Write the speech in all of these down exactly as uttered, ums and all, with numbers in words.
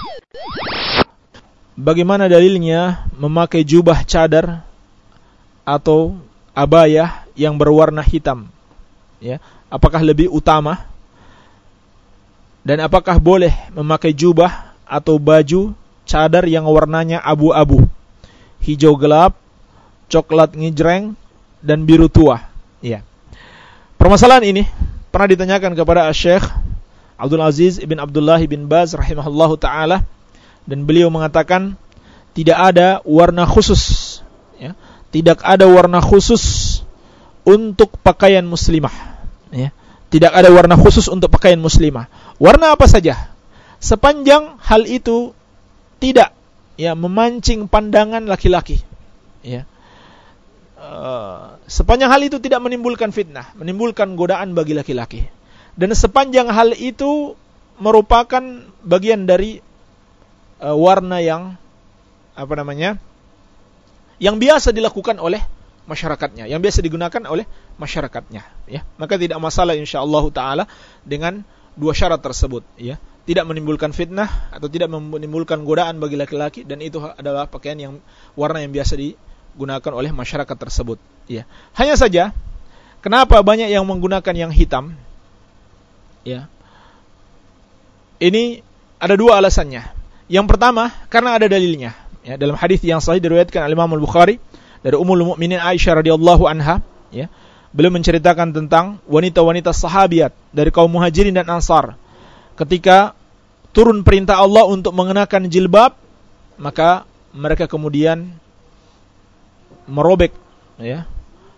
Bagaimana dalilnya memakai jubah cadar atau abayah yang berwarna hitam? Ya, apakah lebih utama? Dan apakah boleh memakai jubah atau baju cadar yang warnanya abu-abu, hijau gelap, coklat ngejreng, dan biru tua? Ya. Permasalahan ini pernah ditanyakan kepada Syekh Abdul Aziz ibn Abdullah ibn Baz rahimahullahu ta'ala, dan beliau mengatakan tidak ada warna khusus, ya, tidak ada warna khusus untuk pakaian muslimah, ya. Tidak ada warna khusus untuk pakaian muslimah. Warna apa saja, sepanjang hal itu tidak, ya, memancing pandangan laki-laki, ya. Uh, sepanjang hal itu tidak menimbulkan fitnah, menimbulkan godaan bagi laki-laki, dan sepanjang hal itu merupakan bagian dari Uh, warna yang apa namanya, yang biasa dilakukan oleh masyarakatnya, yang biasa digunakan oleh masyarakatnya, ya, maka tidak masalah insyaallah taala dengan dua syarat tersebut, ya, tidak menimbulkan fitnah atau tidak menimbulkan godaan bagi laki-laki, dan itu adalah pakaian yang warna yang biasa digunakan oleh masyarakat tersebut, ya. Hanya saja kenapa banyak yang menggunakan yang hitam, ya, ini ada dua alasannya. Yang pertama, karena ada dalilnya, ya, dalam hadis yang sahih diriwayatkan oleh Imam Al-Bukhari dari Ummul Mukminin Aisyah radhiyallahu anha, ya, beliau menceritakan tentang wanita-wanita sahabiat dari kaum Muhajirin dan Ansar. Ketika turun perintah Allah untuk mengenakan jilbab, maka mereka kemudian merobek, ya,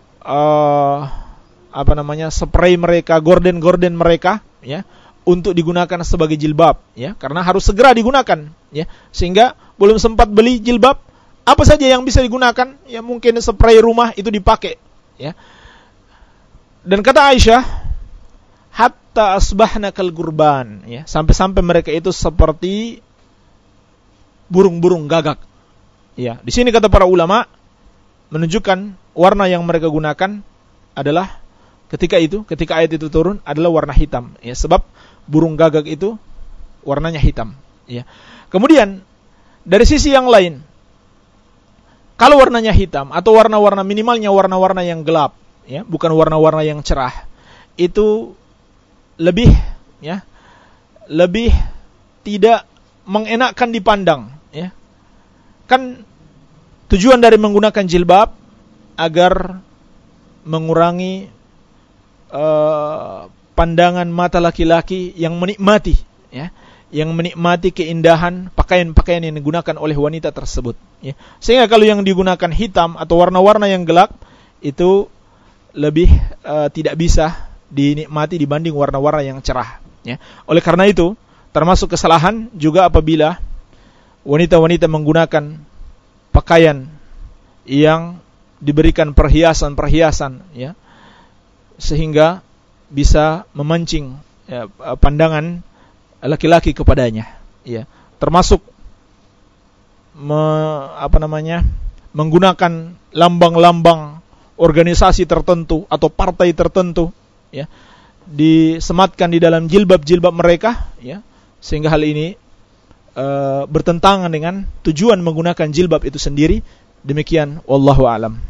uh, apa namanya, spray mereka, gorden-gorden mereka, ya, untuk digunakan sebagai jilbab, ya, karena harus segera digunakan, ya, sehingga belum sempat beli jilbab, apa saja yang bisa digunakan, ya, mungkin spray rumah itu dipakai, ya. Dan kata Aisyah, hatta asbahna kal gurban, ya, sampai-sampai mereka itu seperti burung-burung gagak, ya. Di sini kata para ulama menunjukkan warna yang mereka gunakan adalah ketika itu, ketika ayat itu turun adalah warna hitam, ya, sebab burung gagak itu warnanya hitam, ya. Kemudian dari sisi yang lain, kalau warnanya hitam atau warna-warna, minimalnya warna-warna yang gelap, ya, bukan warna-warna yang cerah, itu lebih, ya, lebih tidak mengenakkan dipandang, ya. Kan tujuan dari menggunakan jilbab agar mengurangi Uh, pandangan mata laki-laki yang menikmati, ya, yang menikmati keindahan pakaian-pakaian yang digunakan oleh wanita tersebut, ya. Sehingga kalau yang digunakan hitam atau warna-warna yang gelap itu lebih uh, tidak bisa dinikmati dibanding warna-warna yang cerah, ya. Oleh karena itu termasuk kesalahan juga apabila wanita-wanita menggunakan pakaian yang diberikan perhiasan-perhiasan, ya, sehingga bisa memancing, ya, pandangan laki-laki kepadanya, ya. Termasuk me, apa namanya, menggunakan lambang-lambang organisasi tertentu atau partai tertentu, ya, disematkan di dalam jilbab-jilbab mereka, ya, sehingga hal ini e, bertentangan dengan tujuan menggunakan jilbab itu sendiri. Demikian, wallahu a'lam.